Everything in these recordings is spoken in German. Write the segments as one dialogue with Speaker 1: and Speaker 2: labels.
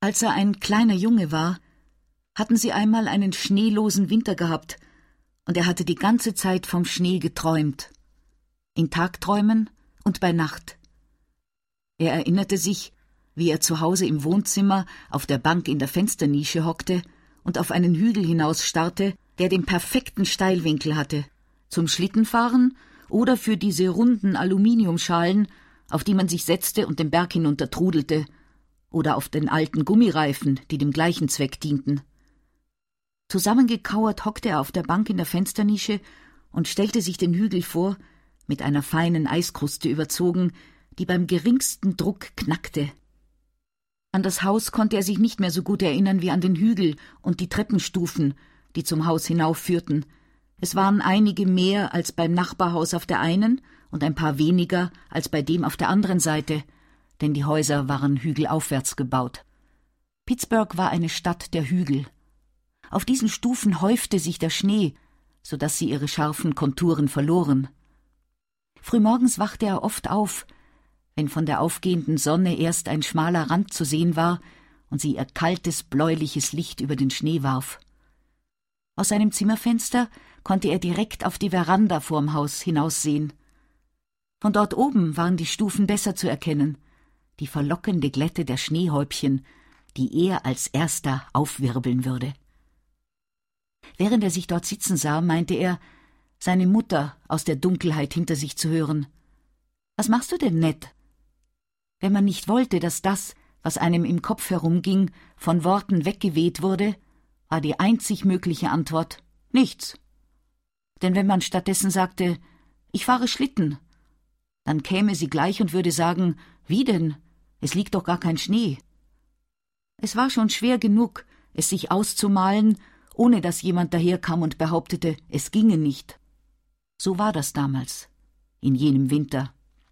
Speaker 1: Als er ein kleiner Junge war, hatten sie einmal einen schneelosen Winter gehabt, und er hatte die ganze Zeit vom Schnee geträumt. In Tagträumen und bei Nacht. Er erinnerte sich, wie er zu Hause im Wohnzimmer auf der Bank in der Fensternische hockte und auf einen Hügel hinausstarrte, der den perfekten Steilwinkel hatte, zum Schlittenfahren oder für diese runden Aluminiumschalen, auf die man sich setzte und den Berg hinunter trudelte, oder auf den alten Gummireifen, die dem gleichen Zweck dienten. Zusammengekauert hockte er auf der Bank in der Fensternische und stellte sich den Hügel vor, mit einer feinen Eiskruste überzogen, die beim geringsten Druck knackte. An das Haus konnte er sich nicht mehr so gut erinnern wie an den Hügel und die Treppenstufen, die zum Haus hinaufführten. Es waren einige mehr als beim Nachbarhaus auf der einen und ein paar weniger als bei dem auf der anderen Seite, denn die Häuser waren hügelaufwärts gebaut. Pittsburgh war eine Stadt der Hügel. Auf diesen Stufen häufte sich der Schnee, so dass sie ihre scharfen Konturen verloren. Frühmorgens wachte er oft auf, wenn von der aufgehenden Sonne erst ein schmaler Rand zu sehen war und sie ihr kaltes, bläuliches Licht über den Schnee warf. Aus seinem Zimmerfenster konnte er direkt auf die Veranda vorm Haus hinaussehen. Von dort oben waren die Stufen besser zu erkennen, die verlockende Glätte der Schneehäubchen, die er als erster aufwirbeln würde. Während er sich dort sitzen sah, meinte er, seine Mutter aus der Dunkelheit hinter sich zu hören. »Was machst du denn, Ned?« Wenn man nicht wollte, dass das, was einem im Kopf herumging, von Worten weggeweht wurde, war die einzig mögliche Antwort »Nichts«. Denn wenn man stattdessen sagte »Ich fahre Schlitten«, dann käme sie gleich und würde sagen »Wie denn? Es liegt doch gar kein Schnee.« Es war schon schwer genug, es sich auszumalen, ohne dass jemand daherkam und behauptete, es ginge nicht. So war das damals, in jenem Winter.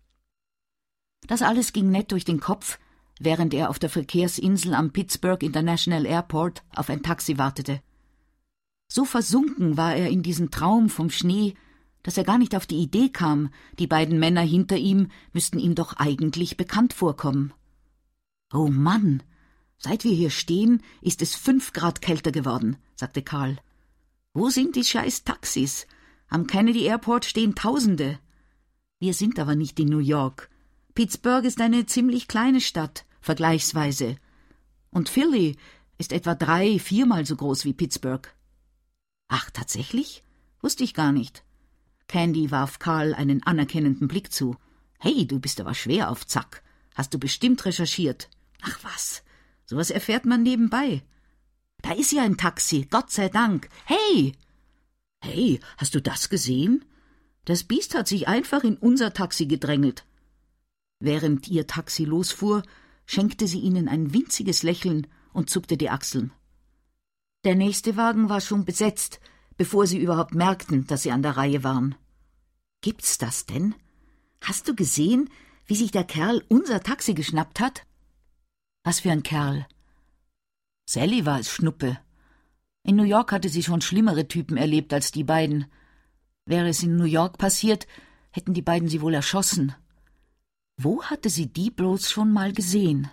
Speaker 1: Das alles ging Ned durch den Kopf, während er auf der Verkehrsinsel am Pittsburgh International Airport auf ein Taxi wartete. So versunken war er in diesen Traum vom Schnee, dass er gar nicht auf die Idee kam, die beiden Männer hinter ihm müssten ihm doch eigentlich bekannt vorkommen. »Oh Mann, seit wir hier stehen, ist es 5 Grad kälter geworden«, sagte Karl. »Wo sind die scheiß Taxis? Am Kennedy Airport stehen Tausende. Wir sind aber nicht in New York. Pittsburgh ist eine ziemlich kleine Stadt, vergleichsweise. Und Philly ist etwa 3-4 Mal so groß wie Pittsburgh.« »Ach, tatsächlich? Wusste ich gar nicht.« Candy warf Karl einen anerkennenden Blick zu. »Hey, du bist aber schwer auf Zack. Hast du bestimmt recherchiert.« »Ach was, sowas erfährt man nebenbei.« »Da ist ja ein Taxi, Gott sei Dank. Hey!« »Hey, hast du das gesehen? Das Biest hat sich einfach in unser Taxi gedrängelt.« Während ihr Taxi losfuhr, schenkte sie ihnen ein winziges Lächeln und zuckte die Achseln. Der nächste Wagen war schon besetzt, bevor sie überhaupt merkten, dass sie an der Reihe waren. »Gibt's das denn? Hast du gesehen, wie sich der Kerl unser Taxi geschnappt hat?« »Was für ein Kerl?« »Sally war es, Schnuppe. In New York hatte sie schon schlimmere Typen erlebt als die beiden. Wäre es in New York passiert, hätten die beiden sie wohl erschossen. Wo hatte sie die bloß schon mal gesehen?«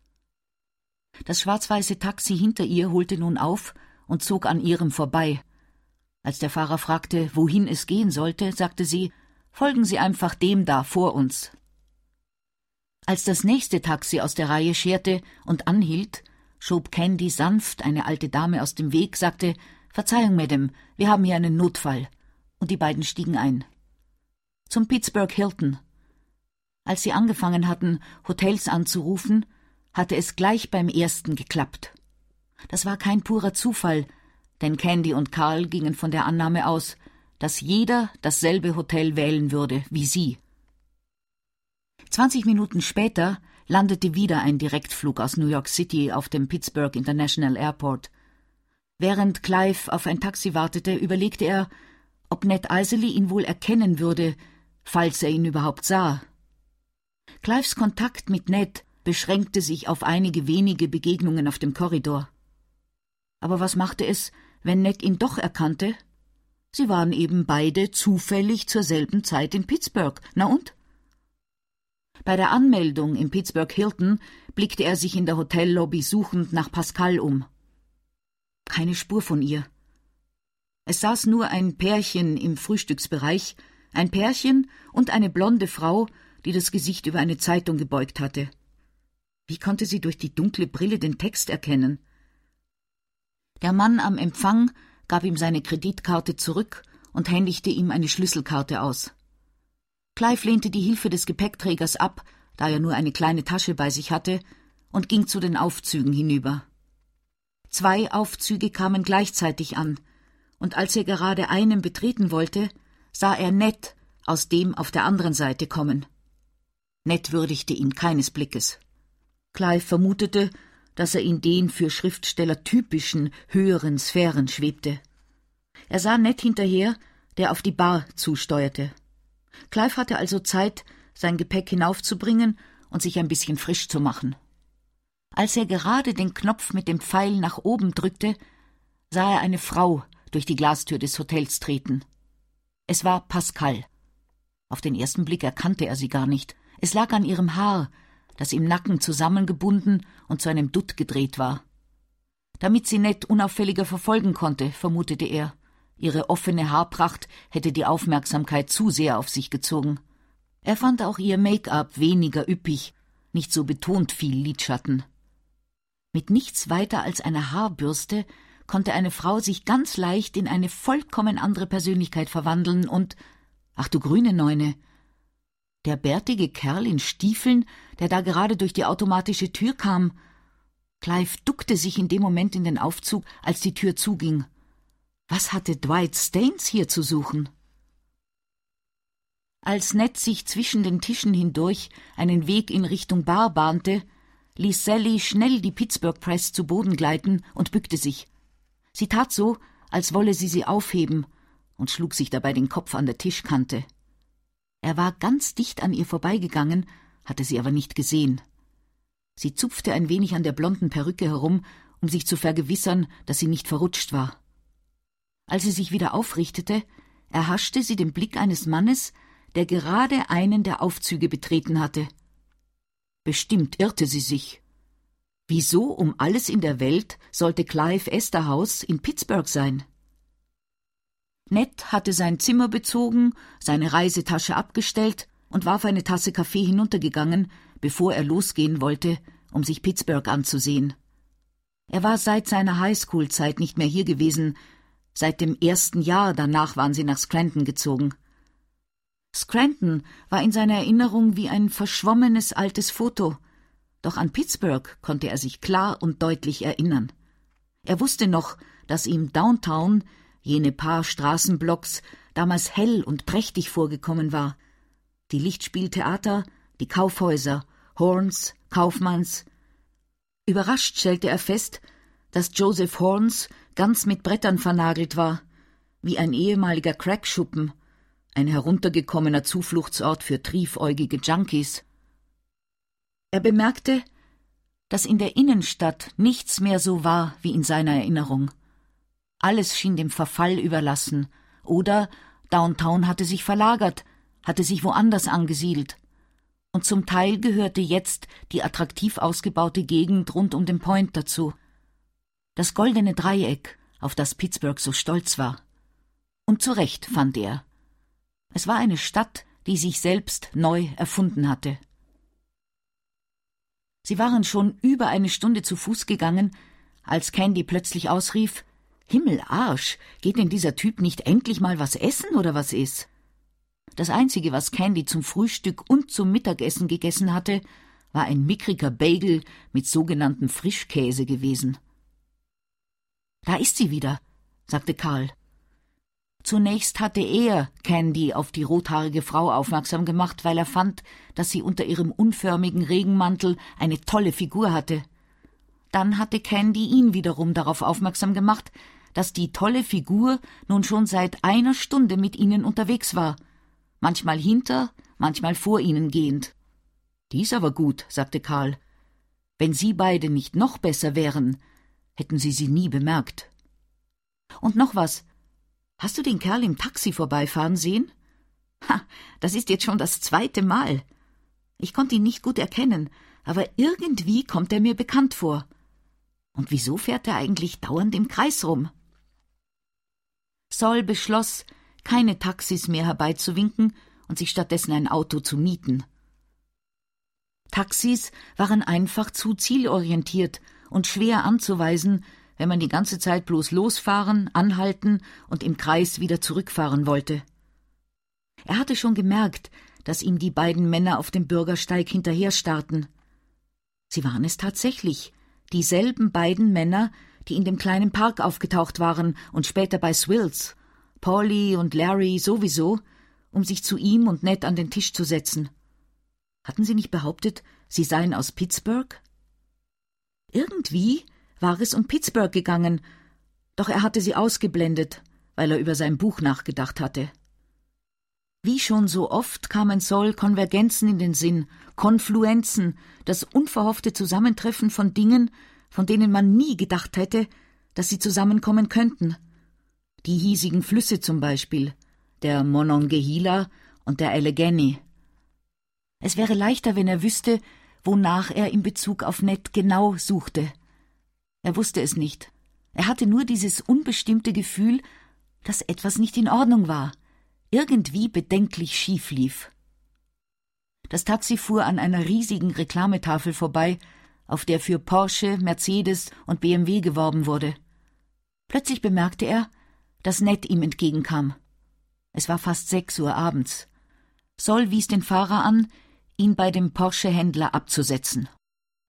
Speaker 1: Das schwarz-weiße Taxi hinter ihr holte nun auf und zog an ihrem vorbei. Als der Fahrer fragte, wohin es gehen sollte, sagte sie, »Folgen Sie einfach dem da vor uns.« Als das nächste Taxi aus der Reihe scherte und anhielt, schob Candy sanft eine alte Dame aus dem Weg, sagte, »Verzeihung, Madame, wir haben hier einen Notfall.« Und die beiden stiegen ein. Zum Pittsburgh Hilton. Als sie angefangen hatten, Hotels anzurufen, hatte es gleich beim ersten geklappt. Das war kein purer Zufall, denn Candy und Karl gingen von der Annahme aus, dass jeder dasselbe Hotel wählen würde wie sie. 20 Minuten später landete wieder ein Direktflug aus New York City auf dem Pittsburgh International Airport. Während Clive auf ein Taxi wartete, überlegte er, ob Ned Iserly ihn wohl erkennen würde, falls er ihn überhaupt sah. Clives Kontakt mit Ned beschränkte sich auf einige wenige Begegnungen auf dem Korridor. Aber was machte es, wenn Ned ihn doch erkannte? Sie waren eben beide zufällig zur selben Zeit in Pittsburgh. Na und? Bei der Anmeldung im Pittsburgh Hilton blickte er sich in der Hotellobby suchend nach Pascal um. Keine Spur von ihr. Es saß nur ein Pärchen im Frühstücksbereich, ein Pärchen und eine blonde Frau, die das Gesicht über eine Zeitung gebeugt hatte. Wie konnte sie durch die dunkle Brille den Text erkennen? Der Mann am Empfang gab ihm seine Kreditkarte zurück und händigte ihm eine Schlüsselkarte aus. Clive lehnte die Hilfe des Gepäckträgers ab, da er nur eine kleine Tasche bei sich hatte, und ging zu den Aufzügen hinüber. 2 Aufzüge kamen gleichzeitig an, und als er gerade einen betreten wollte, sah er Ned aus dem auf der anderen Seite kommen. Ned würdigte ihn keines Blickes. Clive vermutete, dass er in den für Schriftsteller typischen, höheren Sphären schwebte. Er sah Ned hinterher, der auf die Bar zusteuerte. Clive hatte also Zeit, sein Gepäck hinaufzubringen und sich ein bisschen frisch zu machen. Als er gerade den Knopf mit dem Pfeil nach oben drückte, sah er eine Frau durch die Glastür des Hotels treten. Es war Pascal. Auf den ersten Blick erkannte er sie gar nicht. Es lag an ihrem Haar, das im Nacken zusammengebunden und zu einem Dutt gedreht war. Damit sie Ned unauffälliger verfolgen konnte, vermutete er. Ihre offene Haarpracht hätte die Aufmerksamkeit zu sehr auf sich gezogen. Er fand auch ihr Make-up weniger üppig, nicht so betont viel Lidschatten. Mit nichts weiter als einer Haarbürste konnte eine Frau sich ganz leicht in eine vollkommen andere Persönlichkeit verwandeln und, ach du grüne Neune, der bärtige Kerl in Stiefeln, der da gerade durch die automatische Tür kam. Clive duckte sich in dem Moment in den Aufzug, als die Tür zuging. Was hatte Dwight Staines hier zu suchen? Als Ned sich zwischen den Tischen hindurch einen Weg in Richtung Bar bahnte, ließ Sally schnell die Pittsburgh Press zu Boden gleiten und bückte sich. Sie tat so, als wolle sie aufheben, und schlug sich dabei den Kopf an der Tischkante. Er war ganz dicht an ihr vorbeigegangen, hatte sie aber nicht gesehen. Sie zupfte ein wenig an der blonden Perücke herum, um sich zu vergewissern, dass sie nicht verrutscht war. Als sie sich wieder aufrichtete, erhaschte sie den Blick eines Mannes, der gerade einen der Aufzüge betreten hatte. Bestimmt irrte sie sich. Wieso um alles in der Welt sollte Clive Esterhaus in Pittsburgh sein? Ned hatte sein Zimmer bezogen, seine Reisetasche abgestellt und war auf eine Tasse Kaffee hinuntergegangen, bevor er losgehen wollte, um sich Pittsburgh anzusehen. Er war seit seiner Highschool-Zeit nicht mehr hier gewesen. Seit dem 1. Jahr danach waren sie nach Scranton gezogen. Scranton war in seiner Erinnerung wie ein verschwommenes altes Foto, doch an Pittsburgh konnte er sich klar und deutlich erinnern. Er wusste noch, dass ihm Downtown, jene paar Straßenblocks, damals hell und prächtig vorgekommen war. Die Lichtspieltheater, die Kaufhäuser, Horns, Kaufmanns. Überrascht stellte er fest, dass Joseph Horns ganz mit Brettern vernagelt war, wie ein ehemaliger Crackschuppen, ein heruntergekommener Zufluchtsort für triefäugige Junkies. Er bemerkte, dass in der Innenstadt nichts mehr so war wie in seiner Erinnerung. Alles schien dem Verfall überlassen, oder Downtown hatte sich verlagert, hatte sich woanders angesiedelt. Und zum Teil gehörte jetzt die attraktiv ausgebaute Gegend rund um den Point dazu. Das goldene Dreieck, auf das Pittsburgh so stolz war. Und zu Recht, fand er. Es war eine Stadt, die sich selbst neu erfunden hatte. Sie waren schon über eine Stunde zu Fuß gegangen, als Candy plötzlich ausrief: »Himmelarsch, geht denn dieser Typ nicht endlich mal was essen, oder was ist?« Das Einzige, was Candy zum Frühstück und zum Mittagessen gegessen hatte, war ein mickriger Bagel mit sogenanntem Frischkäse gewesen. »Da ist sie wieder«, sagte Karl. Zunächst hatte er Candy auf die rothaarige Frau aufmerksam gemacht, weil er fand, dass sie unter ihrem unförmigen Regenmantel eine tolle Figur hatte. Dann hatte Candy ihn wiederum darauf aufmerksam gemacht, dass die tolle Figur nun schon seit einer Stunde mit ihnen unterwegs war, manchmal hinter, manchmal vor ihnen gehend. »Dies aber gut«, sagte Karl. »Wenn Sie beide nicht noch besser wären, hätten Sie sie nie bemerkt.« »Und noch was. Hast du den Kerl im Taxi vorbeifahren sehen?« »Ha, das ist jetzt schon das 2. Mal.« Ich konnte ihn nicht gut erkennen, aber irgendwie kommt er mir bekannt vor. Und wieso fährt er eigentlich dauernd im Kreis rum? Sol beschloss, keine Taxis mehr herbeizuwinken und sich stattdessen ein Auto zu mieten. Taxis waren einfach zu zielorientiert und schwer anzuweisen, wenn man die ganze Zeit bloß losfahren, anhalten und im Kreis wieder zurückfahren wollte. Er hatte schon gemerkt, dass ihm die beiden Männer auf dem Bürgersteig hinterherstarrten. Sie waren es tatsächlich, dieselben beiden Männer, die in dem kleinen Park aufgetaucht waren und später bei Swills, Polly und Larry sowieso, um sich zu ihm und Ned an den Tisch zu setzen. Hatten sie nicht behauptet, sie seien aus Pittsburgh? Irgendwie war es um Pittsburgh gegangen, doch er hatte sie ausgeblendet, weil er über sein Buch nachgedacht hatte. Wie schon so oft kamen Sol Konvergenzen in den Sinn, Konfluenzen, das unverhoffte Zusammentreffen von Dingen, von denen man nie gedacht hätte, dass sie zusammenkommen könnten. Die hiesigen Flüsse zum Beispiel, der Monongahela und der Allegheny. Es wäre leichter, wenn er wüsste, wonach er in Bezug auf Ned genau suchte. Er wusste es nicht. Er hatte nur dieses unbestimmte Gefühl, dass etwas nicht in Ordnung war, irgendwie bedenklich schief lief. Das Taxi fuhr an einer riesigen Reklametafel vorbei, auf der für Porsche, Mercedes und BMW geworben wurde. Plötzlich bemerkte er, dass Ned ihm entgegenkam. Es war fast 6 Uhr abends. Sol wies den Fahrer an, ihn bei dem Porsche-Händler abzusetzen.